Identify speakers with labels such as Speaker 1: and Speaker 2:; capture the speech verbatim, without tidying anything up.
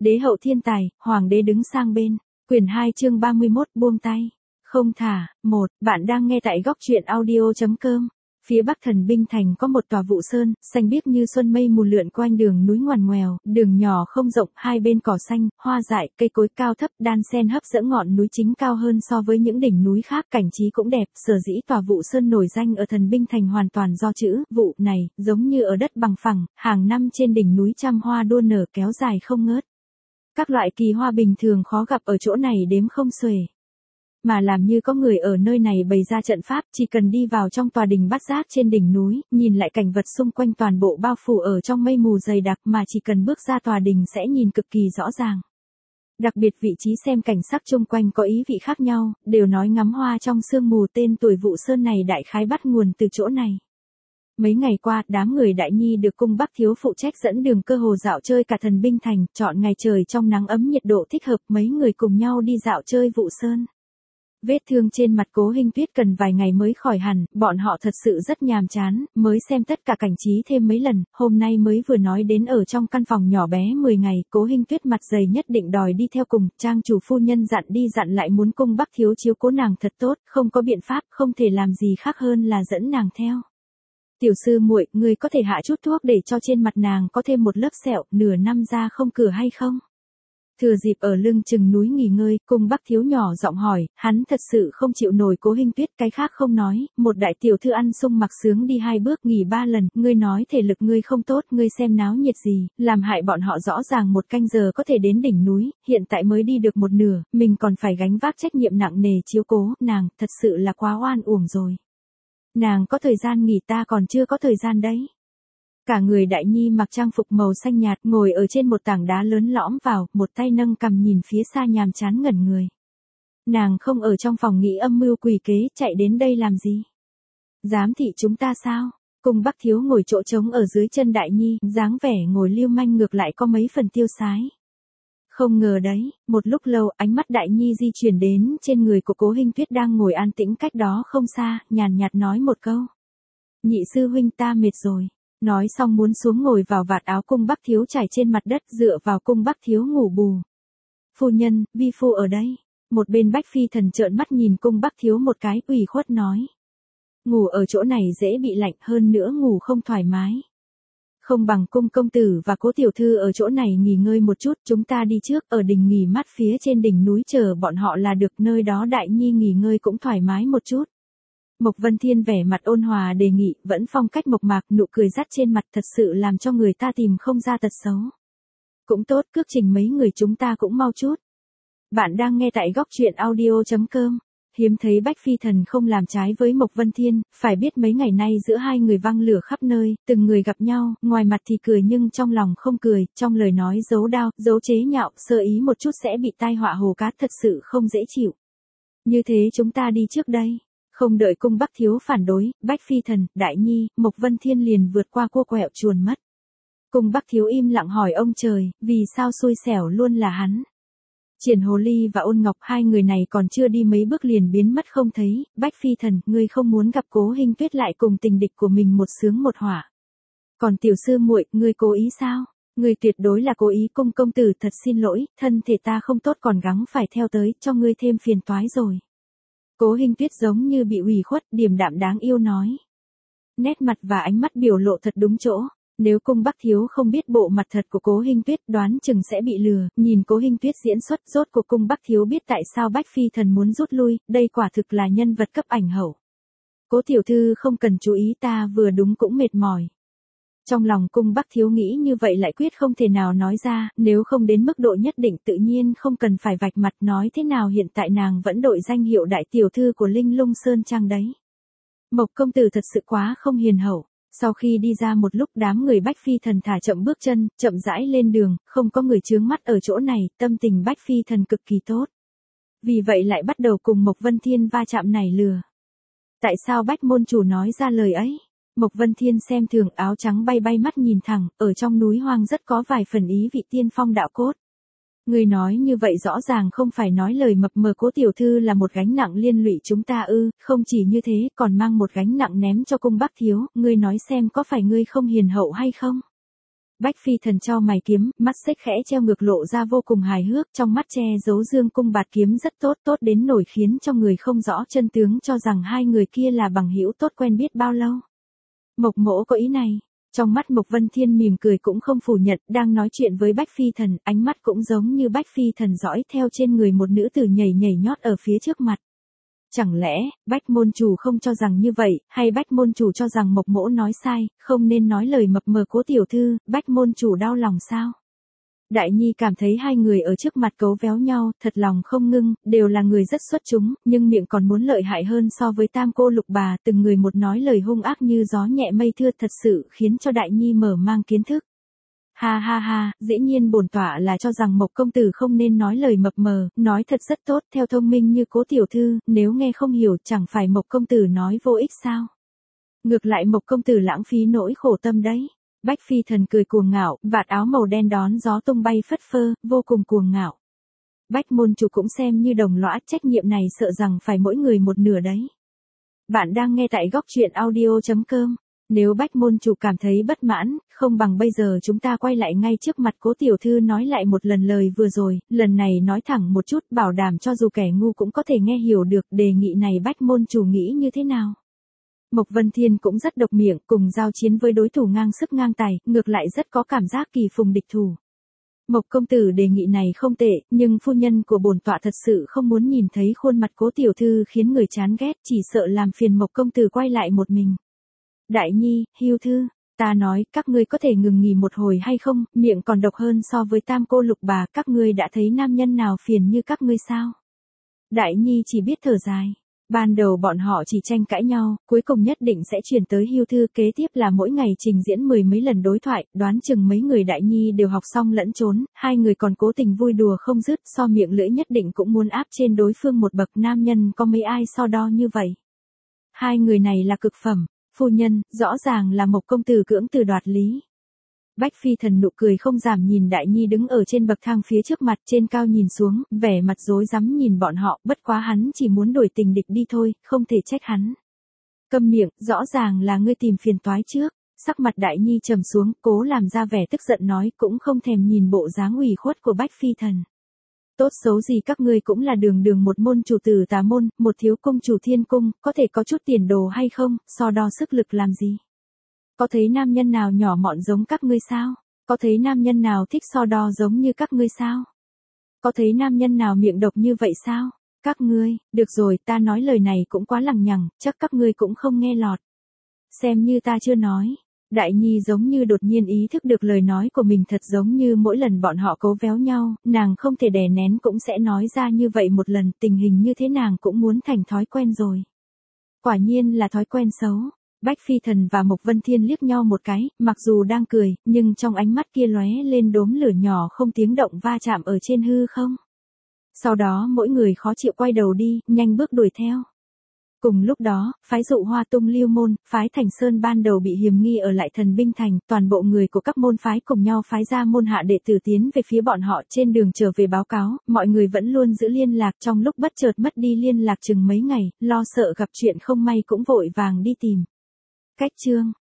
Speaker 1: Đế hậu thiên tài, hoàng đế đứng sang bên. Quyển hai chương ba mươi mốt buông tay. Không thả, một, bạn đang nghe tại góc truyện audio.com. Phía bắc Thần Binh Thành có một tòa Vụ Sơn, xanh biếc như xuân mây mù lượn quanh đường núi ngoằn ngoèo, đường nhỏ không rộng, hai bên cỏ xanh, hoa dại, cây cối cao thấp đan xen hấp dẫn ngọn núi chính cao hơn so với những đỉnh núi khác, cảnh trí cũng đẹp, sở dĩ tòa Vụ Sơn nổi danh ở Thần Binh Thành hoàn toàn do chữ Vụ này, giống như ở đất bằng phẳng, hàng năm trên đỉnh núi trăm hoa đua nở kéo dài không ngớt. Các loại kỳ hoa bình thường khó gặp ở chỗ này đếm không xuể. Mà làm như có người ở nơi này bày ra trận pháp, chỉ cần đi vào trong tòa đình Bát Giác trên đỉnh núi, nhìn lại cảnh vật xung quanh toàn bộ bao phủ ở trong mây mù dày đặc mà chỉ cần bước ra tòa đình sẽ nhìn cực kỳ rõ ràng. Đặc biệt vị trí xem cảnh sắc chung quanh có ý vị khác nhau, đều nói ngắm hoa trong sương mù, tên tuổi Vụ Sơn này đại khái bắt nguồn từ chỗ này. Mấy ngày qua, đám người Đại Nhi được cung Bắc Thiếu phụ trách dẫn đường cơ hồ dạo chơi cả Thần Binh Thành, chọn ngày trời trong nắng ấm nhiệt độ thích hợp, mấy người cùng nhau đi dạo chơi Vụ Sơn. Vết thương trên mặt Cố Hinh Tuyết cần vài ngày mới khỏi hẳn, bọn họ thật sự rất nhàm chán, mới xem tất cả cảnh trí thêm mấy lần, hôm nay mới vừa nói đến ở trong căn phòng nhỏ bé mười ngày, Cố Hinh Tuyết mặt dày nhất định đòi đi theo cùng, trang chủ phu nhân dặn đi dặn lại muốn cung Bắc Thiếu chiếu cố nàng thật tốt, không có biện pháp, không thể làm gì khác hơn là dẫn nàng theo. Tiểu sư muội, ngươi có thể hạ chút thuốc để cho trên mặt nàng có thêm một lớp sẹo, nửa năm ra không cửa hay không? Thừa dịp ở lưng chừng núi nghỉ ngơi, cung Bắc Thiếu nhỏ giọng hỏi, hắn thật sự không chịu nổi Cố Hinh Tuyết, cái khác không nói, một đại tiểu thư ăn sung mặc sướng đi hai bước nghỉ ba lần, ngươi nói thể lực ngươi không tốt, ngươi xem náo nhiệt gì, làm hại bọn họ rõ ràng một canh giờ có thể đến đỉnh núi, hiện tại mới đi được một nửa, mình còn phải gánh vác trách nhiệm nặng nề chiếu cố, nàng, thật sự là quá oan uổng rồi. Nàng có thời gian nghỉ, ta còn chưa có thời gian đấy. Cả người Đại Nhi mặc trang phục màu xanh nhạt, ngồi ở trên một tảng đá lớn lõm vào, một tay nâng cằm nhìn phía xa nhàm chán ngẩn người. Nàng không ở trong phòng nghĩ âm mưu quỷ kế, chạy đến đây làm gì? Giám thị chúng ta sao? Cung Bắc Thiếu ngồi chỗ trống ở dưới chân Đại Nhi, dáng vẻ ngồi lưu manh ngược lại có mấy phần tiêu sái. Không ngờ đấy, một lúc lâu ánh mắt Đại Nhi di chuyển đến trên người của Cố Hinh Tuyết đang ngồi an tĩnh cách đó không xa, nhàn nhạt nói một câu. Nhị sư huynh ta mệt rồi. Nói xong muốn xuống ngồi vào vạt áo cung Bắc Thiếu trải trên mặt đất, dựa vào cung Bắc Thiếu ngủ bù. Phu nhân, vi phu ở đây. Một bên Bách Phi Thần trợn mắt nhìn cung Bắc Thiếu một cái, ủy khuất nói. Ngủ ở chỗ này dễ bị lạnh, hơn nữa ngủ không thoải mái. Không bằng cung công tử và Cố tiểu thư ở chỗ này nghỉ ngơi một chút, chúng ta đi trước, ở đình nghỉ mát phía trên đỉnh núi chờ bọn họ là được, nơi đó Đại Nhi nghỉ ngơi cũng thoải mái một chút. Mộc Vân Thiên vẻ mặt ôn hòa đề nghị, vẫn phong cách mộc mạc, nụ cười dắt trên mặt thật sự làm cho người ta tìm không ra tật xấu. Cũng tốt, cước trình mấy người chúng ta cũng mau chút. Bạn đang nghe tại góc truyện audio.com. Hiếm thấy Bách Phi Thần không làm trái với Mộc Vân Thiên, phải biết mấy ngày nay giữa hai người văng lửa khắp nơi, từng người gặp nhau, ngoài mặt thì cười nhưng trong lòng không cười, trong lời nói giấu đao, giấu chế nhạo, sơ ý một chút sẽ bị tai họa hồ cá, thật sự không dễ chịu. Như thế chúng ta đi trước đây. Không đợi cung Bắc Thiếu phản đối, Bách Phi Thần, Đại Nhi, Mộc Vân Thiên liền vượt qua cô quẹo chuồn mất. Cung Bắc Thiếu im lặng hỏi ông trời, vì sao xui xẻo luôn là hắn. Triển Hồ Ly và Ôn Ngọc, hai người này còn chưa đi mấy bước liền biến mất không thấy. Bách Phi Thần, ngươi không muốn gặp Cố Hinh Tuyết lại cùng tình địch của mình một sướng một hỏa. Còn tiểu sư muội, ngươi cố ý sao? Ngươi tuyệt đối là cố ý. Cung công tử thật xin lỗi, thân thể ta không tốt còn gắng phải theo tới, cho ngươi thêm phiền toái rồi. Cố Hinh Tuyết giống như bị ủy khuất, điềm đạm đáng yêu nói. Nét mặt và ánh mắt biểu lộ thật đúng chỗ. Nếu cung Bắc Thiếu không biết bộ mặt thật của Cố Hinh Tuyết đoán chừng sẽ bị lừa, nhìn Cố Hinh Tuyết diễn xuất, rốt cuộc cung Bắc Thiếu biết tại sao Bách Phi Thần muốn rút lui, đây quả thực là nhân vật cấp ảnh hậu. Cố tiểu thư không cần chú ý, ta vừa đúng cũng mệt mỏi. Trong lòng cung Bắc Thiếu nghĩ như vậy lại quyết không thể nào nói ra, nếu không đến mức độ nhất định tự nhiên không cần phải vạch mặt, nói thế nào hiện tại nàng vẫn đội danh hiệu đại tiểu thư của Linh Lung Sơn Trang đấy. Mộc công tử thật sự quá không hiền hậu. Sau khi đi ra một lúc đám người Bách Phi Thần thả chậm bước chân, chậm rãi lên đường, không có người chướng mắt ở chỗ này, tâm tình Bách Phi Thần cực kỳ tốt. Vì vậy lại bắt đầu cùng Mộc Vân Thiên va chạm nảy lừa. Tại sao Bách môn chủ nói ra lời ấy? Mộc Vân Thiên xem thường, áo trắng bay bay mắt nhìn thẳng, ở trong núi hoang rất có vài phần ý vị tiên phong đạo cốt. Người nói như vậy rõ ràng không phải nói lời mập mờ Cố tiểu thư là một gánh nặng liên lụy chúng ta ư, không chỉ như thế còn mang một gánh nặng ném cho cung Bắc Thiếu, ngươi nói xem có phải ngươi không hiền hậu hay không? Bách Phi Thần chau mày kiếm, mắt xếch khẽ treo ngược lộ ra vô cùng hài hước, trong mắt che giấu dương cung bạt kiếm rất tốt, tốt đến nổi khiến cho người không rõ chân tướng cho rằng hai người kia là bằng hữu tốt quen biết bao lâu. Mộc Mỗ có ý này. Trong mắt Mộc Vân Thiên mỉm cười cũng không phủ nhận, đang nói chuyện với Bách Phi Thần, ánh mắt cũng giống như Bách Phi Thần dõi theo trên người một nữ tử nhảy nhảy nhót ở phía trước mặt. Chẳng lẽ, Bách môn chủ không cho rằng như vậy, hay Bách môn chủ cho rằng Mộc Mỗ nói sai, không nên nói lời mập mờ Cố tiểu thư, Bách môn chủ đau lòng sao? Đại Nhi cảm thấy hai người ở trước mặt cấu véo nhau, thật lòng không ngưng, đều là người rất xuất chúng, nhưng miệng còn muốn lợi hại hơn so với tam cô lục bà, từng người một nói lời hung ác như gió nhẹ mây thưa thật sự khiến cho Đại Nhi mở mang kiến thức. Ha ha ha, dĩ nhiên bổn tọa là cho rằng Mộc công tử không nên nói lời mập mờ, nói thật rất tốt, theo thông minh như Cố tiểu thư, nếu nghe không hiểu chẳng phải Mộc công tử nói vô ích sao? Ngược lại Mộc công tử lãng phí nỗi khổ tâm đấy. Bách Phi Thần cười cuồng ngạo, vạt áo màu đen đón gió tung bay phất phơ, vô cùng cuồng ngạo. Bách môn chủ cũng xem như đồng lõa, trách nhiệm này sợ rằng phải mỗi người một nửa đấy. Bạn đang nghe tại góc truyện audio chấm com. Nếu Bách môn chủ cảm thấy bất mãn, không bằng bây giờ chúng ta quay lại ngay trước mặt Cố tiểu thư nói lại một lần lời vừa rồi, lần này nói thẳng một chút, bảo đảm cho dù kẻ ngu cũng có thể nghe hiểu được, đề nghị này Bách môn chủ nghĩ như thế nào? Mộc Vân Thiên cũng rất độc miệng, cùng giao chiến với đối thủ ngang sức ngang tài, ngược lại rất có cảm giác kỳ phùng địch thủ. Mộc công tử đề nghị này không tệ, nhưng phu nhân của bổn tọa thật sự không muốn nhìn thấy khuôn mặt Cố tiểu thư khiến người chán ghét, chỉ sợ làm phiền Mộc công tử quay lại một mình. Đại Nhi, Hưu Thư, ta nói, các ngươi có thể ngừng nghỉ một hồi hay không, miệng còn độc hơn so với tam cô lục bà, các ngươi đã thấy nam nhân nào phiền như các ngươi sao? Đại Nhi chỉ biết thở dài. Ban đầu bọn họ chỉ tranh cãi nhau, cuối cùng nhất định sẽ chuyển tới Hưu Thư, kế tiếp là mỗi ngày trình diễn mười mấy lần đối thoại, đoán chừng mấy người Đại Nhi đều học xong lẫn trốn, hai người còn cố tình vui đùa không dứt, so miệng lưỡi nhất định cũng muốn áp trên đối phương một bậc, nam nhân có mấy ai so đo như vậy. Hai người này là cực phẩm, phu nhân, rõ ràng là Mộc công tử cưỡng từ đoạt lý. Bách Phi Thần nụ cười không giảm nhìn Đại Nhi đứng ở trên bậc thang phía trước mặt, trên cao nhìn xuống, vẻ mặt rối rắm nhìn bọn họ, bất quá hắn chỉ muốn đổi tình địch đi thôi, không thể trách hắn. Câm miệng, rõ ràng là ngươi tìm phiền toái trước. Sắc mặt Đại Nhi trầm xuống, cố làm ra vẻ tức giận nói, cũng không thèm nhìn bộ dáng ủy khuất của Bách Phi Thần. Tốt xấu gì các ngươi cũng là đường đường một môn chủ tử tà môn, một thiếu công chủ thiên cung, có thể có chút tiền đồ hay không, so đo sức lực làm gì? Có thấy nam nhân nào nhỏ mọn giống các ngươi sao? Có thấy nam nhân nào thích so đo giống như các ngươi sao? Có thấy nam nhân nào miệng độc như vậy sao? Các ngươi, được rồi, ta nói lời này cũng quá lằng nhằng, chắc các ngươi cũng không nghe lọt. Xem như ta chưa nói. Đại Nhi giống như đột nhiên ý thức được lời nói của mình thật giống như mỗi lần bọn họ cố véo nhau, nàng không thể đè nén cũng sẽ nói ra như vậy một lần, tình hình như thế nàng cũng muốn thành thói quen rồi. Quả nhiên là thói quen xấu. Bách Phi Thần và Mộc Vân Thiên liếc nhau một cái, mặc dù đang cười, nhưng trong ánh mắt kia lóe lên đốm lửa nhỏ không tiếng động va chạm ở trên hư không. Sau đó mỗi người khó chịu quay đầu đi, nhanh bước đuổi theo. Cùng lúc đó, phái Dụ Hoa Tung Lưu môn, phái Thành Sơn ban đầu bị hiềm nghi ở lại Thần Binh Thành, toàn bộ người của các môn phái cùng nhau phái ra môn hạ đệ tử tiến về phía bọn họ, trên đường trở về báo cáo, mọi người vẫn luôn giữ liên lạc, trong lúc bất chợt mất đi liên lạc chừng mấy ngày, lo sợ gặp chuyện không may cũng vội vàng đi tìm. Cách chương